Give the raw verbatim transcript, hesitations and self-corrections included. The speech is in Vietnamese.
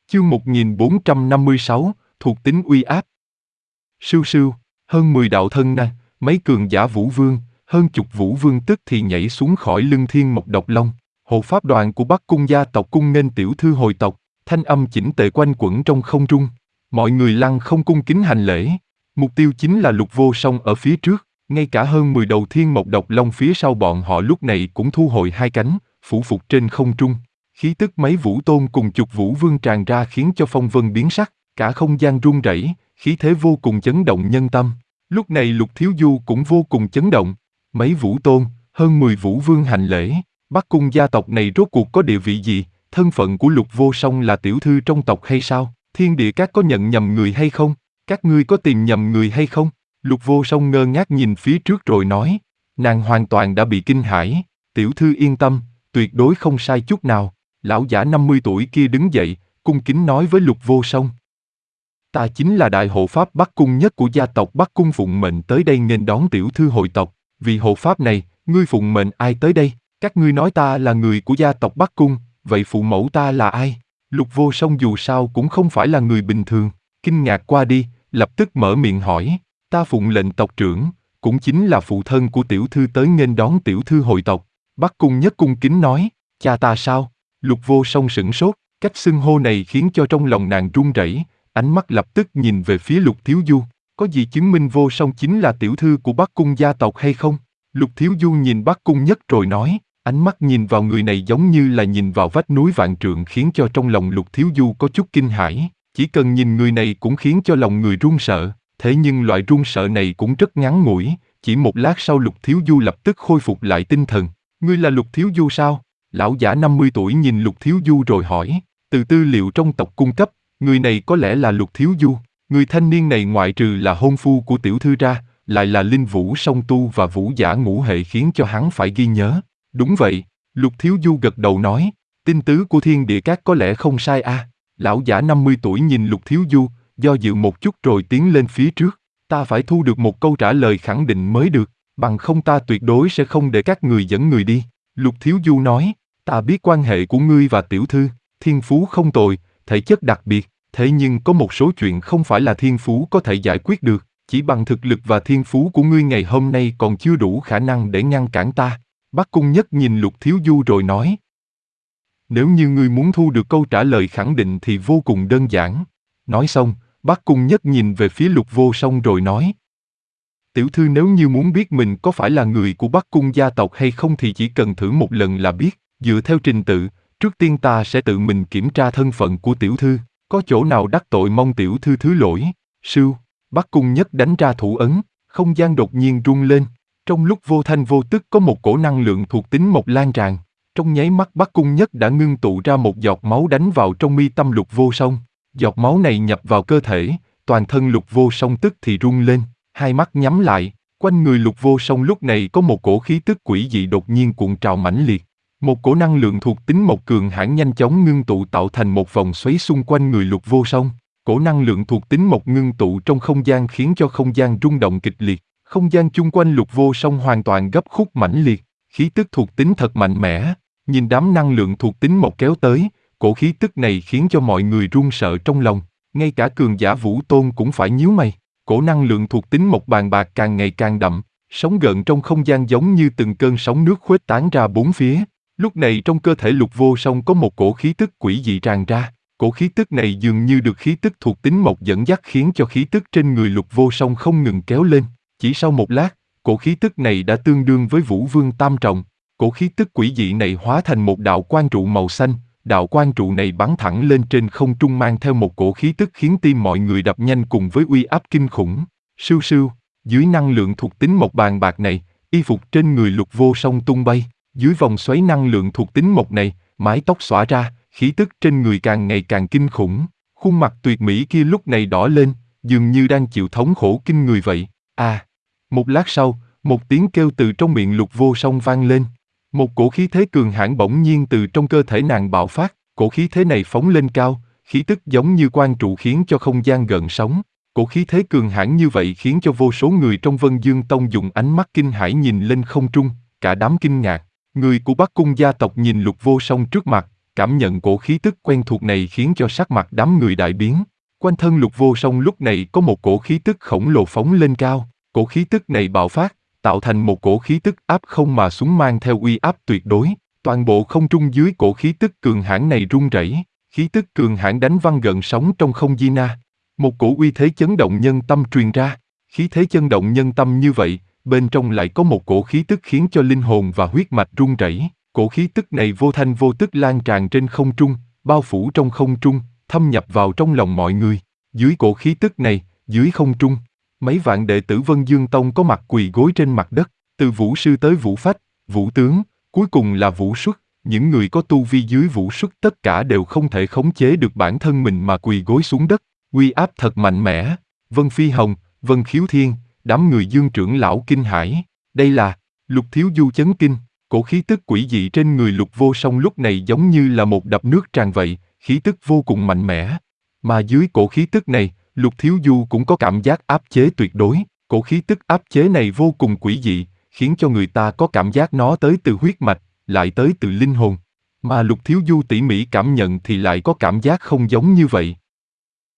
Chương một nghìn bốn trăm năm mươi sáu, thuộc tính uy áp. Sưu sưu, hơn mười đạo thân na, mấy cường giả vũ vương, hơn chục vũ vương tức thì nhảy xuống khỏi lưng thiên mộc độc long. Hộ pháp đoàn của Bắc Cung gia tộc cung nghênh tiểu thư hồi tộc, thanh âm chỉnh tề quanh quẩn trong không trung. Mọi người lăng không cung kính hành lễ. Mục tiêu chính là Lục Vô Song ở phía trước, ngay cả hơn mười đầu thiên mộc độc long phía sau bọn họ lúc này cũng thu hồi hai cánh, phủ phục trên không trung. Khí tức mấy vũ tôn cùng chục vũ vương tràn ra khiến cho phong vân biến sắc, cả không gian rung rẩy, khí thế vô cùng chấn động nhân tâm. Lúc này Lục Thiếu Du cũng vô cùng chấn động. Mấy vũ tôn, hơn mười vũ vương hành lễ. Bắc Cung gia tộc này rốt cuộc có địa vị gì? Thân phận của Lục Vô Song là tiểu thư trong tộc hay sao? Thiên địa các có nhận nhầm người hay không? Các ngươi có tìm nhầm người hay không? Lục Vô Song ngơ ngác nhìn phía trước rồi nói. Nàng hoàn toàn đã bị kinh hãi. Tiểu thư yên tâm, tuyệt đối không sai chút nào. Lão giả năm mươi tuổi kia đứng dậy, cung kính nói với Lục Vô Song. Ta chính là đại hộ pháp Bắc Cung nhất của gia tộc Bắc Cung phụng mệnh tới đây nghênh đón tiểu thư hội tộc. Vì hộ pháp này, ngươi phụng mệnh ai tới đây? Các ngươi nói ta là người của gia tộc Bắc Cung, vậy phụ mẫu ta là ai? Lục Vô Song dù sao cũng không phải là người bình thường. Kinh ngạc qua đi, lập tức mở miệng hỏi. Ta phụng lệnh tộc trưởng, cũng chính là phụ thân của tiểu thư tới nghênh đón tiểu thư hội tộc. Bắc Cung nhất cung kính nói. Cha ta sao? Lục Vô Song sửng sốt, cách xưng hô này khiến cho trong lòng nàng run rẩy, ánh mắt lập tức nhìn về phía Lục Thiếu Du. Có gì chứng minh Vô Song chính là tiểu thư của Bắc Cung gia tộc hay không? Lục Thiếu Du nhìn Bắc Cung nhất rồi nói, ánh mắt nhìn vào người này giống như là nhìn vào vách núi vạn trượng khiến cho trong lòng Lục Thiếu Du có chút kinh hãi. Chỉ cần nhìn người này cũng khiến cho lòng người run sợ, thế nhưng loại run sợ này cũng rất ngắn ngủi, chỉ một lát sau Lục Thiếu Du lập tức khôi phục lại tinh thần. Ngươi là Lục Thiếu Du sao? Lão giả năm mươi tuổi nhìn Lục Thiếu Du rồi hỏi, từ tư liệu trong tộc cung cấp, người này có lẽ là Lục Thiếu Du. Người thanh niên này ngoại trừ là hôn phu của tiểu thư ra, lại là linh vũ song tu và vũ giả ngũ hệ khiến cho hắn phải ghi nhớ. Đúng vậy, Lục Thiếu Du gật đầu nói, tin tứ của thiên địa các có lẽ không sai a. À. Lão giả năm mươi tuổi nhìn Lục Thiếu Du, do dự một chút rồi tiến lên phía trước. Ta phải thu được một câu trả lời khẳng định mới được, bằng không ta tuyệt đối sẽ không để các người dẫn người đi. Lục Thiếu Du nói, ta biết quan hệ của ngươi và tiểu thư, thiên phú không tồi, thể chất đặc biệt, thế nhưng có một số chuyện không phải là thiên phú có thể giải quyết được, chỉ bằng thực lực và thiên phú của ngươi ngày hôm nay còn chưa đủ khả năng để ngăn cản ta. Bắc Cung nhất nhìn Lục Thiếu Du rồi nói, nếu như ngươi muốn thu được câu trả lời khẳng định thì vô cùng đơn giản. Nói xong, Bắc Cung nhất nhìn về phía Lục Vô Song rồi nói, tiểu thư nếu như muốn biết mình có phải là người của Bắc Cung gia tộc hay không thì chỉ cần thử một lần là biết. Dựa theo trình tự, trước tiên ta sẽ tự mình kiểm tra thân phận của tiểu thư, có chỗ nào đắc tội mong tiểu thư thứ lỗi. Sưu, Bắc Cung nhất đánh ra thủ ấn, không gian đột nhiên rung lên. Trong lúc vô thanh vô tức có một cổ năng lượng thuộc tính mộc lan tràn. Trong nháy mắt Bắc Cung nhất đã ngưng tụ ra một giọt máu đánh vào trong mi tâm Lục Vô Song. Giọt máu này nhập vào cơ thể, toàn thân Lục Vô Song tức thì rung lên, hai mắt nhắm lại. Quanh người Lục Vô Song lúc này có một cổ khí tức quỷ dị đột nhiên cuộn trào mãnh liệt. Một cổ năng lượng thuộc tính mộc cường hãn nhanh chóng ngưng tụ tạo thành một vòng xoáy xung quanh người Lục Vô Song. Cổ năng lượng thuộc tính mộc ngưng tụ trong không gian khiến cho không gian rung động kịch liệt. Không gian chung quanh Lục Vô Song hoàn toàn gấp khúc mãnh liệt, khí tức thuộc tính thật mạnh mẽ. Nhìn đám năng lượng thuộc tính mộc kéo tới, cổ khí tức này khiến cho mọi người run sợ trong lòng. Ngay cả cường giả vũ tôn cũng phải nhíu mày. Cổ năng lượng thuộc tính mộc bàn bạc càng ngày càng đậm, sóng gợn trong không gian giống như từng cơn sóng nước khuếch tán ra bốn phía. Lúc này trong cơ thể Lục Vô Song có một cổ khí tức quỷ dị tràn ra. Cổ khí tức này dường như được khí tức thuộc tính mộc dẫn dắt khiến cho khí tức trên người Lục Vô Song không ngừng kéo lên. Chỉ sau một lát, cổ khí tức này đã tương đương với Vũ Vương Tam Trọng. Cổ khí tức quỷ dị này hóa thành một đạo quang trụ màu xanh. Đạo quang trụ này bắn thẳng lên trên không trung mang theo một cổ khí tức khiến tim mọi người đập nhanh cùng với uy áp kinh khủng. Sưu sưu, dưới năng lượng thuộc tính mộc bàn bạc này, y phục trên người Lục Vô Song tung bay. Dưới vòng xoáy năng lượng thuộc tính mộc này, mái tóc xõa ra, khí tức trên người càng ngày càng kinh khủng. Khuôn mặt tuyệt mỹ kia lúc này đỏ lên, dường như đang chịu thống khổ kinh người vậy. À! Một lát sau, một tiếng kêu từ trong miệng Lục Vô Song vang lên. Một cổ khí thế cường hãn bỗng nhiên từ trong cơ thể nàng bạo phát, cổ khí thế này phóng lên cao, khí tức giống như quang trụ khiến cho không gian gợn sóng. Cổ khí thế cường hãn như vậy khiến cho vô số người trong Vân Dương Tông dùng ánh mắt kinh hãi nhìn lên không trung, cả đám kinh ngạc. Người của Bắc Cung gia tộc nhìn Lục Vô Song trước mặt, Cảm nhận cổ khí tức quen thuộc này khiến cho sắc mặt đám người đại biến. Quanh thân Lục Vô Song lúc này có một cổ khí tức khổng lồ phóng lên cao. Cổ khí tức này bạo phát, tạo thành một cổ khí tức áp không mà xuống mang theo uy áp tuyệt đối. Toàn bộ không trung dưới cổ khí tức cường hãn này rung rẩy, khí tức cường hãn đánh văng gợn sóng trong không gian na. Một cổ uy thế chấn động nhân tâm truyền ra, khí thế chấn động nhân tâm như vậy, bên trong lại có một cổ khí tức khiến cho linh hồn và huyết mạch rung rẩy. Cổ khí tức này vô thanh vô tức lan tràn trên không trung, bao phủ trong không trung, thâm nhập vào trong lòng mọi người. Dưới cổ khí tức này, dưới không trung, mấy vạn đệ tử Vân Dương Tông có mặt quỳ gối trên mặt đất, từ vũ sư tới vũ phách, vũ tướng, cuối cùng là vũ xuất. Những người có tu vi dưới vũ xuất tất cả đều không thể khống chế được bản thân mình mà quỳ gối xuống đất. Uy áp thật mạnh mẽ. Vân Phi Hồng, Vân Khiếu Thiên, đám người Dương trưởng lão kinh hãi. Đây là Lục Thiếu Du chấn kinh. Cổ khí tức quỷ dị trên người Lục Vô Song lúc này giống như là một đập nước tràn vậy, khí tức vô cùng mạnh mẽ. Mà dưới cổ khí tức này, Lục Thiếu Du cũng có cảm giác áp chế tuyệt đối. Cổ khí tức áp chế này vô cùng quỷ dị, khiến cho người ta có cảm giác nó tới từ huyết mạch, lại tới từ linh hồn. Mà Lục Thiếu Du tỉ mỉ cảm nhận thì lại có cảm giác không giống như vậy.